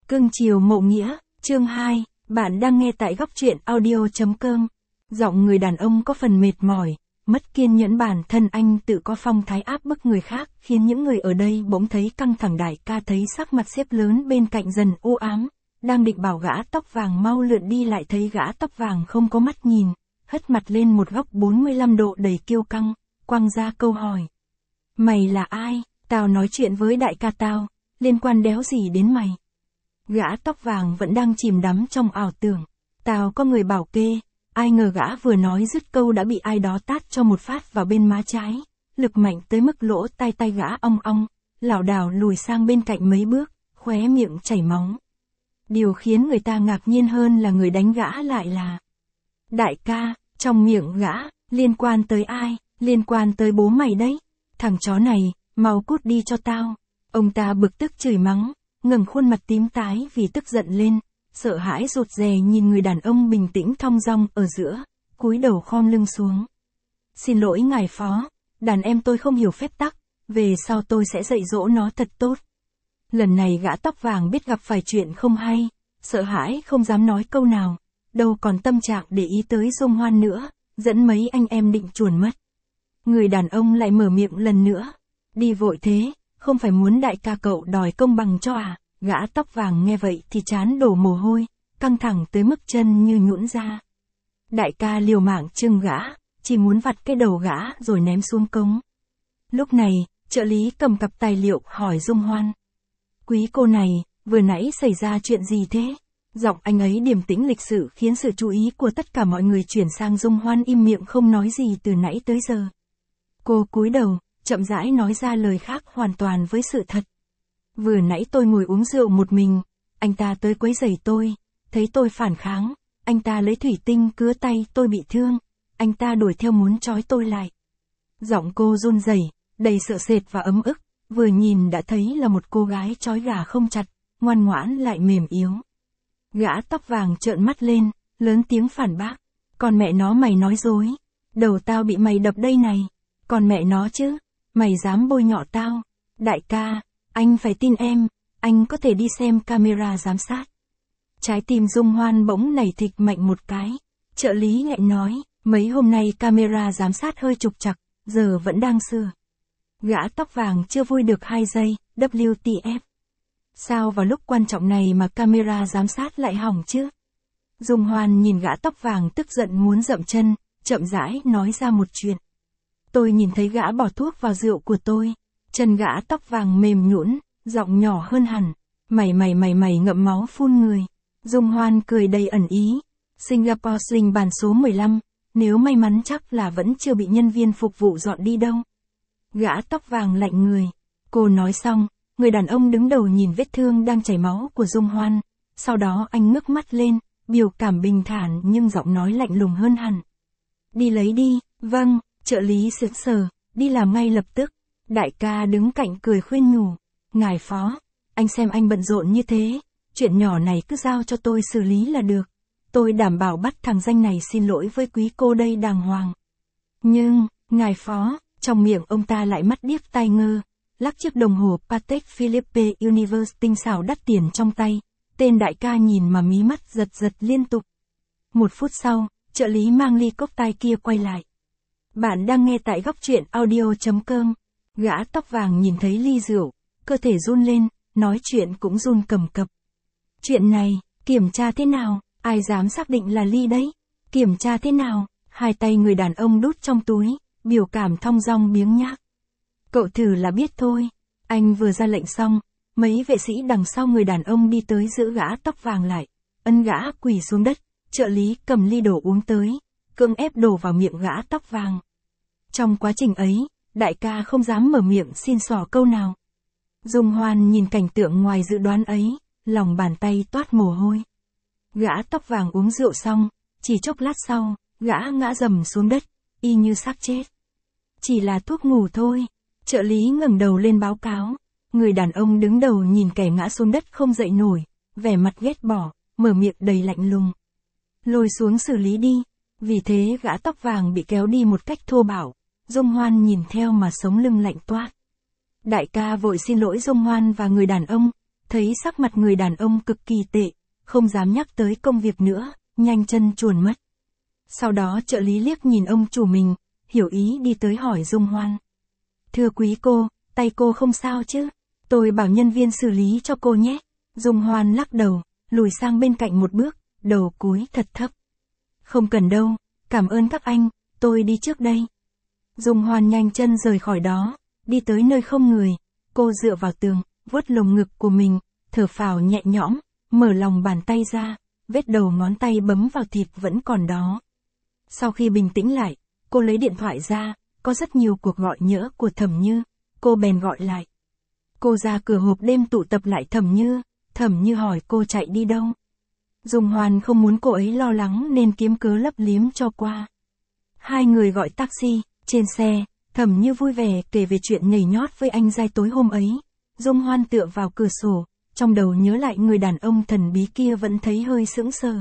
Cưng chiều mộ nghĩa, chương 2, bạn đang nghe tại góc truyện audio.com. Giọng người đàn ông có phần mệt mỏi, mất kiên nhẫn, bản thân anh tự có phong thái áp bức người khác, khiến những người ở đây bỗng thấy căng thẳng. Đại ca thấy sắc mặt sếp lớn bên cạnh dần u ám, đang định bảo gã tóc vàng mau lượn đi, lại thấy gã tóc vàng không có mắt nhìn, hất mặt lên một góc 45 độ đầy kiêu căng, quăng ra câu hỏi. Mày là ai? Tao nói chuyện với đại ca tao, liên quan đéo gì đến mày. Gã tóc vàng vẫn đang chìm đắm trong ảo tưởng. Tao có người bảo kê, ai ngờ gã vừa nói dứt câu đã bị ai đó tát cho một phát vào bên má trái, lực mạnh tới mức lỗ tai gã ong ong, lảo đảo lùi sang bên cạnh mấy bước, khóe miệng chảy máu. Điều khiến người ta ngạc nhiên hơn là người đánh gã lại là đại ca. Trong miệng gã, liên quan tới ai? Liên quan tới bố mày đấy. Thằng chó này, mau cút đi cho tao. Ông ta bực tức chửi mắng, ngẩng khuôn mặt tím tái vì tức giận lên, sợ hãi rụt rè nhìn người đàn ông bình tĩnh thong dong ở giữa, cúi đầu khom lưng xuống. Xin lỗi ngài phó, đàn em tôi không hiểu phép tắc, về sau tôi sẽ dạy dỗ nó thật tốt. Lần này gã tóc vàng biết gặp phải chuyện không hay, sợ hãi không dám nói câu nào, đâu còn tâm trạng để ý tới Dung Hoan nữa, dẫn mấy anh em định chuồn mất. Người đàn ông lại mở miệng lần nữa, đi vội thế, không phải muốn đại ca cậu đòi công bằng cho à? Gã tóc vàng nghe vậy thì trán đổ mồ hôi, căng thẳng tới mức chân như nhũn ra. Đại ca liều mạng chưng gã, chỉ muốn vặt cái đầu gã rồi ném xuống cống. Lúc này, trợ lý cầm cặp tài liệu hỏi Dung Hoan. Quý cô này, vừa nãy xảy ra chuyện gì thế? Giọng anh ấy điềm tĩnh lịch sự khiến sự chú ý của tất cả mọi người chuyển sang Dung Hoan, im miệng không nói gì từ nãy tới giờ. Cô cúi đầu, chậm rãi nói ra lời khác hoàn toàn với sự thật. Vừa nãy tôi ngồi uống rượu một mình, anh ta tới quấy rầy tôi, thấy tôi phản kháng, anh ta lấy thủy tinh cứa tay tôi bị thương, anh ta đuổi theo muốn trói tôi lại. Giọng cô run rẩy, đầy sợ sệt và ấm ức, vừa nhìn đã thấy là một cô gái trói gà không chặt, ngoan ngoãn lại mềm yếu. Gã tóc vàng trợn mắt lên, lớn tiếng phản bác, còn mẹ nó mày nói dối, đầu tao bị mày đập đây này, còn mẹ nó chứ, mày dám bôi nhọ tao. Đại ca, anh phải tin em, anh có thể đi xem camera giám sát. Trái tim Dung Hoan bỗng nảy thịch mạnh một cái. Trợ lý lại nói, mấy hôm nay camera giám sát hơi trục trặc, giờ vẫn đang sửa. Gã tóc vàng chưa vui được 2 giây, WTF. Sao vào lúc quan trọng này mà camera giám sát lại hỏng chứ? Dung Hoan nhìn gã tóc vàng tức giận muốn dậm chân, chậm rãi nói ra một chuyện. Tôi nhìn thấy gã bỏ thuốc vào rượu của tôi. Chân gã tóc vàng mềm nhũn, giọng nhỏ hơn hẳn. Mày ngậm máu phun người. Dung Hoan cười đầy ẩn ý. Singapore Sling bàn số 15, nếu may mắn chắc là vẫn chưa bị nhân viên phục vụ dọn đi đâu. Gã tóc vàng lạnh người. Cô nói xong, người đàn ông đứng đầu nhìn vết thương đang chảy máu của Dung Hoan. Sau đó anh ngước mắt lên, biểu cảm bình thản nhưng giọng nói lạnh lùng hơn hẳn. Đi lấy đi. Vâng. Trợ lý sững sờ, đi làm ngay lập tức. Đại ca đứng cạnh cười khuyên nhủ. Ngài phó, anh xem anh bận rộn như thế, chuyện nhỏ này cứ giao cho tôi xử lý là được. Tôi đảm bảo bắt thằng danh này xin lỗi với quý cô đây đàng hoàng. Nhưng, ngài phó, trong miệng ông ta lại mắt điếc tai ngơ, lắc chiếc đồng hồ Patek Philippe Universe tinh xảo đắt tiền trong tay. Tên đại ca nhìn mà mí mắt giật giật liên tục. 1 phút sau, trợ lý mang ly cốc tai kia quay lại. Bạn đang nghe tại góc truyện audio.com. Gã tóc vàng nhìn thấy ly rượu, cơ thể run lên, nói chuyện cũng run cầm cập. Chuyện này, kiểm tra thế nào, ai dám xác định là ly đấy? Kiểm tra thế nào? Hai tay người đàn ông đút trong túi, biểu cảm thong dong biếng nhác. Cậu thử là biết thôi. Anh vừa ra lệnh xong, mấy vệ sĩ đằng sau người đàn ông đi tới giữ gã tóc vàng lại, ấn gã quỳ xuống đất, trợ lý cầm ly đồ uống tới, cưỡng ép đổ vào miệng gã tóc vàng. Trong quá trình ấy, đại ca không dám mở miệng xin xỏ câu nào. Dung Hoan nhìn cảnh tượng ngoài dự đoán ấy, lòng bàn tay toát mồ hôi. Gã tóc vàng uống rượu xong, chỉ chốc lát sau, gã ngã rầm xuống đất, y như xác chết. Chỉ là thuốc ngủ thôi. Trợ lý ngẩng đầu lên báo cáo. Người đàn ông đứng đầu nhìn kẻ ngã xuống đất không dậy nổi, vẻ mặt ghét bỏ, mở miệng đầy lạnh lùng. Lôi xuống xử lý đi. Vì thế gã tóc vàng bị kéo đi một cách thô bạo. Dung Hoan nhìn theo mà sống lưng lạnh toát. Đại ca vội xin lỗi Dung Hoan và người đàn ông, thấy sắc mặt người đàn ông cực kỳ tệ, không dám nhắc tới công việc nữa, nhanh chân chuồn mất. Sau đó trợ lý liếc nhìn ông chủ mình, hiểu ý đi tới hỏi Dung Hoan. Thưa quý cô, tay cô không sao chứ? Tôi bảo nhân viên xử lý cho cô nhé. Dung Hoan lắc đầu, lùi sang bên cạnh một bước, đầu cúi thật thấp. Không cần đâu, cảm ơn các anh, tôi đi trước đây. Dung Hoan nhanh chân rời khỏi đó, đi tới nơi không người, cô dựa vào tường, vuốt lồng ngực của mình, thở phào nhẹ nhõm, mở lòng bàn tay ra, vết đầu ngón tay bấm vào thịt vẫn còn đó. Sau khi bình tĩnh lại, cô lấy điện thoại ra, có rất nhiều cuộc gọi nhỡ của Thẩm Như, cô bèn gọi lại. Cô ra cửa hộp đêm tụ tập lại Thẩm Như hỏi cô chạy đi đâu. Dung Hoan không muốn cô ấy lo lắng nên kiếm cớ lấp liếm cho qua. Hai người gọi taxi, trên xe, Thẩm Như vui vẻ kể về chuyện nhảy nhót với anh giai tối hôm ấy. Dung Hoan tựa vào cửa sổ, trong đầu nhớ lại người đàn ông thần bí kia vẫn thấy hơi sững sờ.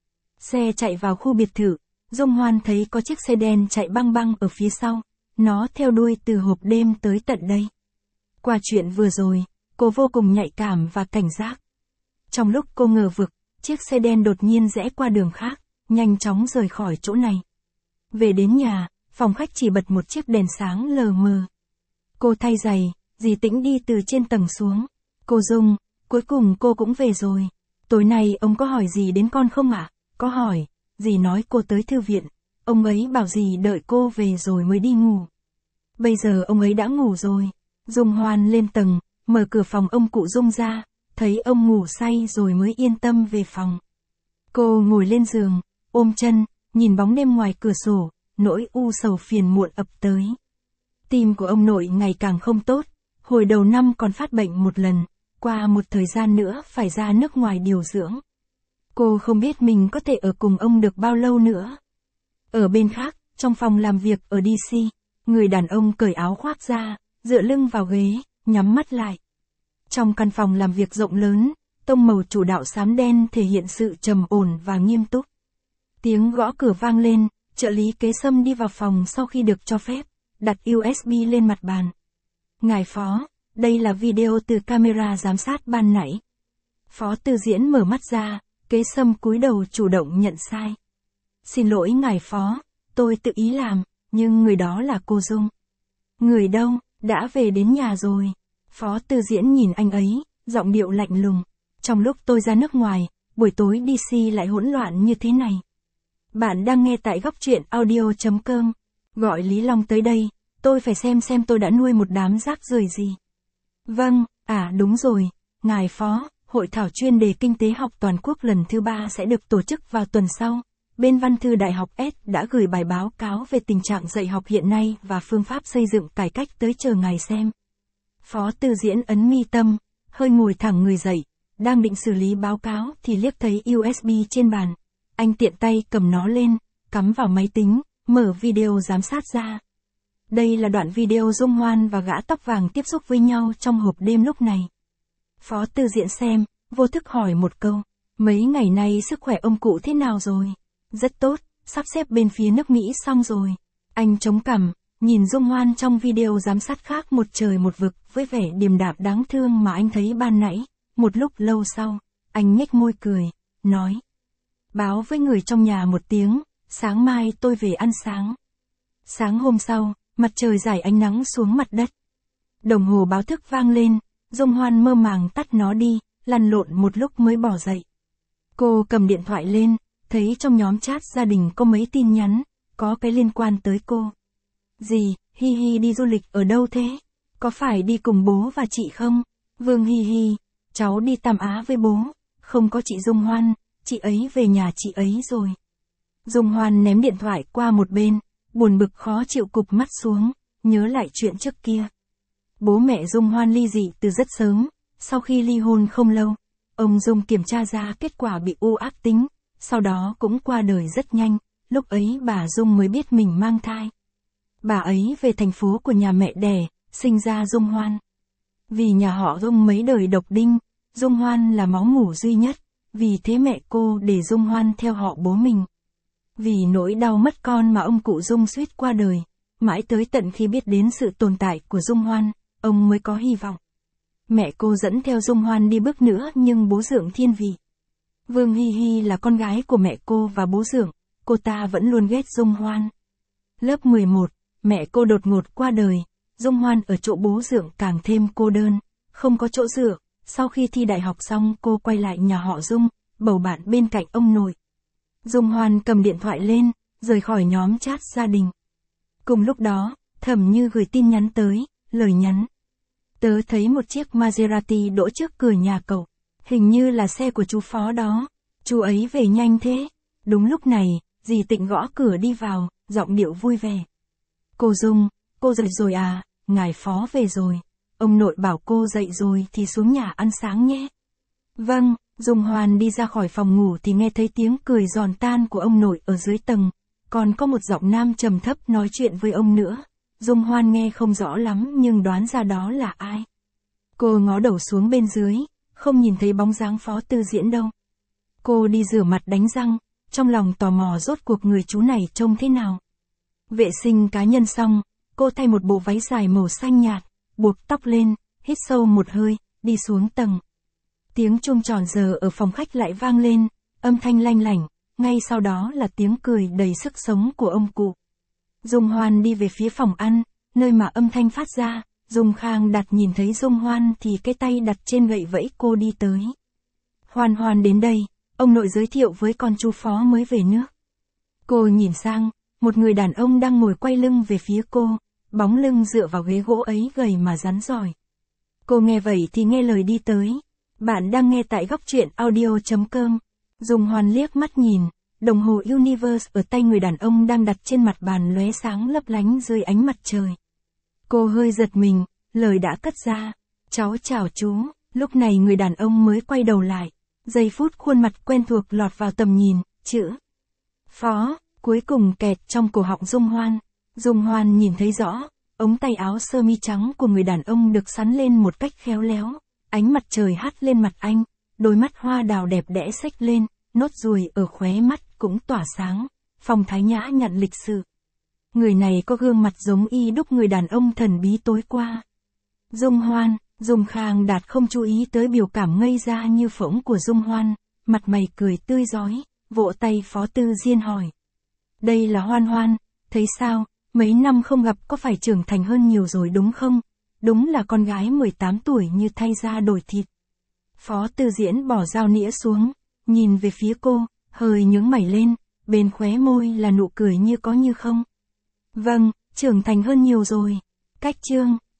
Xe chạy vào khu biệt thự, Dung Hoan thấy có chiếc xe đen chạy băng băng ở phía sau, nó theo đuôi từ hộp đêm tới tận đây. Qua chuyện vừa rồi, cô vô cùng nhạy cảm và cảnh giác. Trong lúc cô ngờ vực, chiếc xe đen đột nhiên rẽ qua đường khác, nhanh chóng rời khỏi chỗ này. Về đến nhà, phòng khách chỉ bật một chiếc đèn sáng lờ mờ. Cô thay giày, dì Tĩnh đi từ trên tầng xuống. Cô Dung, cuối cùng cô cũng về rồi. Tối nay ông có hỏi gì đến con không ạ? Có hỏi, dì nói cô tới thư viện. Ông ấy bảo dì đợi cô về rồi mới đi ngủ. Bây giờ ông ấy đã ngủ rồi. Dung Hoan lên tầng, mở cửa phòng ông cụ Dung ra, thấy ông ngủ say rồi mới yên tâm về phòng. Cô ngồi lên giường, ôm chân, nhìn bóng đêm ngoài cửa sổ, nỗi u sầu phiền muộn ập tới. Tim của ông nội ngày càng không tốt, hồi đầu năm còn phát bệnh một lần, qua một thời gian nữa phải ra nước ngoài điều dưỡng. Cô không biết mình có thể ở cùng ông được bao lâu nữa. Ở bên khác, trong phòng làm việc ở DC, người đàn ông cởi áo khoác ra, dựa lưng vào ghế, nhắm mắt lại. Trong căn phòng làm việc rộng lớn, tông màu chủ đạo xám đen thể hiện sự trầm ổn và nghiêm túc. Tiếng gõ cửa vang lên, trợ lý kế Sâm đi vào phòng sau khi được cho phép, đặt USB lên mặt bàn. Ngài Phó, đây là video từ camera giám sát ban nãy. Phó Tư Diễn mở mắt ra, kế Sâm cúi đầu chủ động nhận sai. Xin lỗi ngài Phó, tôi tự ý làm, nhưng người đó là cô Dung. Người đâu, đã về đến nhà rồi. Phó Tư Diễn nhìn anh ấy, giọng điệu lạnh lùng. Trong lúc tôi ra nước ngoài, buổi tối DC lại hỗn loạn như thế này. Bạn đang nghe tại góc truyện audio.com. Gọi Lý Long tới đây, tôi phải xem tôi đã nuôi một đám rác rưởi gì. Vâng, đúng rồi, ngài Phó, hội thảo chuyên đề kinh tế học toàn quốc lần thứ 3 sẽ được tổ chức vào tuần sau. Bên Văn thư Đại học S đã gửi bài báo cáo về tình trạng dạy học hiện nay và phương pháp xây dựng cải cách tới chờ ngài xem. Phó Tư Diễn ấn mi tâm, hơi ngồi thẳng người dậy, đang định xử lý báo cáo thì liếc thấy USB trên bàn. Anh tiện tay cầm nó lên, cắm vào máy tính, mở video giám sát ra. Đây là đoạn video Dung Hoan và gã tóc vàng tiếp xúc với nhau trong hộp đêm lúc này. Phó Tư Diễn xem, vô thức hỏi một câu, mấy ngày nay sức khỏe ông cụ thế nào rồi? Rất tốt, sắp xếp bên phía nước Mỹ xong rồi. Anh chống cằm, nhìn Dung Hoan trong video giám sát khác một trời một vực với vẻ điềm đạm đáng thương mà anh thấy ban nãy. Một lúc lâu sau, anh nhếch môi cười, nói. Báo với người trong nhà một tiếng, sáng mai tôi về ăn sáng. Sáng hôm sau, mặt trời rải ánh nắng xuống mặt đất. Đồng hồ báo thức vang lên, Dung Hoan mơ màng tắt nó đi, lăn lộn một lúc mới bỏ dậy. Cô cầm điện thoại lên, thấy trong nhóm chat gia đình có mấy tin nhắn, có cái liên quan tới cô. Dì, Hi Hi đi du lịch ở đâu thế? Có phải đi cùng bố và chị không? Vương Hi Hi, cháu đi Tam Á với bố, không có chị Dung Hoan, chị ấy về nhà chị ấy rồi. Dung Hoan ném điện thoại qua một bên, buồn bực khó chịu cụp mắt xuống, nhớ lại chuyện trước kia. Bố mẹ Dung Hoan ly dị từ rất sớm, sau khi ly hôn không lâu, ông Dung kiểm tra ra kết quả bị u ác tính, sau đó cũng qua đời rất nhanh, lúc ấy bà Dung mới biết mình mang thai. Bà ấy về thành phố của nhà mẹ đẻ, sinh ra Dung Hoan. Vì nhà họ Dung mấy đời độc đinh, Dung Hoan là máu mủ duy nhất, vì thế mẹ cô để Dung Hoan theo họ bố mình. Vì nỗi đau mất con mà ông cụ Dung suýt qua đời, mãi tới tận khi biết đến sự tồn tại của Dung Hoan, ông mới có hy vọng. Mẹ cô dẫn theo Dung Hoan đi bước nữa nhưng bố dượng thiên vị. Vương Hi Hi là con gái của mẹ cô và bố dượng, cô ta vẫn luôn ghét Dung Hoan. Lớp 11, mẹ cô đột ngột qua đời, Dung Hoan ở chỗ bố dượng càng thêm cô đơn, không có chỗ dựa. Sau khi thi đại học xong cô quay lại nhà họ Dung, bầu bạn bên cạnh ông nội. Dung Hoan cầm điện thoại lên, rời khỏi nhóm chat gia đình. Cùng lúc đó, Thẩm Như gửi tin nhắn tới, lời nhắn. Tớ thấy một chiếc Maserati đỗ trước cửa nhà cậu. Hình như là xe của chú Phó đó. Chú ấy về nhanh thế. Đúng lúc này, dì Tịnh gõ cửa đi vào, giọng điệu vui vẻ. Cô Dung, cô dậy rồi à, ngài Phó về rồi. Ông nội bảo cô dậy rồi thì xuống nhà ăn sáng nhé. Vâng, Dung Hoan đi ra khỏi phòng ngủ thì nghe thấy tiếng cười giòn tan của ông nội ở dưới tầng. Còn có một giọng nam trầm thấp nói chuyện với ông nữa. Dung Hoan nghe không rõ lắm nhưng đoán ra đó là ai. Cô ngó đầu xuống bên dưới, không nhìn thấy bóng dáng Phó Tư Diễn đâu. Cô đi rửa mặt đánh răng, trong lòng tò mò rốt cuộc người chú này trông thế nào. Vệ sinh cá nhân xong, cô thay một bộ váy dài màu xanh nhạt, buộc tóc lên, hít sâu một hơi, đi xuống tầng. Tiếng chuông tròn giờ ở phòng khách lại vang lên, âm thanh lanh lảnh, ngay sau đó là tiếng cười đầy sức sống của ông cụ. Dung Hoan đi về phía phòng ăn, nơi mà âm thanh phát ra, Dung Khang Đạt nhìn thấy Dung Hoan thì cái tay đặt trên gậy vẫy cô đi tới. Hoan Hoan đến đây, ông nội giới thiệu với con chú Phó mới về nước. Cô nhìn sang, một người đàn ông đang ngồi quay lưng về phía cô, bóng lưng dựa vào ghế gỗ ấy gầy mà rắn giỏi. Cô nghe vậy thì nghe lời đi tới. Bạn đang nghe tại góc truyện audio.com. Dung Hoan liếc mắt nhìn, đồng hồ Universe ở tay người đàn ông đang đặt trên mặt bàn lóe sáng lấp lánh dưới ánh mặt trời. Cô hơi giật mình, lời đã cất ra. Cháu chào chú, lúc này người đàn ông mới quay đầu lại. Giây phút khuôn mặt quen thuộc lọt vào tầm nhìn, chữ Phó, cuối cùng kẹt trong cổ họng Dung Hoan. Dung Hoan nhìn thấy rõ, ống tay áo sơ mi trắng của người đàn ông được sắn lên một cách khéo léo. Ánh mặt trời hắt lên mặt anh, đôi mắt hoa đào đẹp đẽ xếch lên, nốt ruồi ở khóe mắt cũng tỏa sáng, phong thái nhã nhặn lịch sự. Người này có gương mặt giống y đúc người đàn ông thần bí tối qua. Dung Hoan, Dung Khang Đạt không chú ý tới biểu cảm ngây ra như phỗng của Dung Hoan, mặt mày cười tươi rói, vỗ tay Phó Tư Diên hỏi. Đây là Hoan Hoan, thấy sao, mấy năm không gặp có phải trưởng thành hơn nhiều rồi đúng không? Đúng là con gái 18 tuổi như thay da đổi thịt. Phó Tư Diễn bỏ dao nĩa xuống, nhìn về phía cô, hơi nhướng mày lên, bên khóe môi là nụ cười như có như không. Vâng, trưởng thành hơn nhiều rồi. Cách chương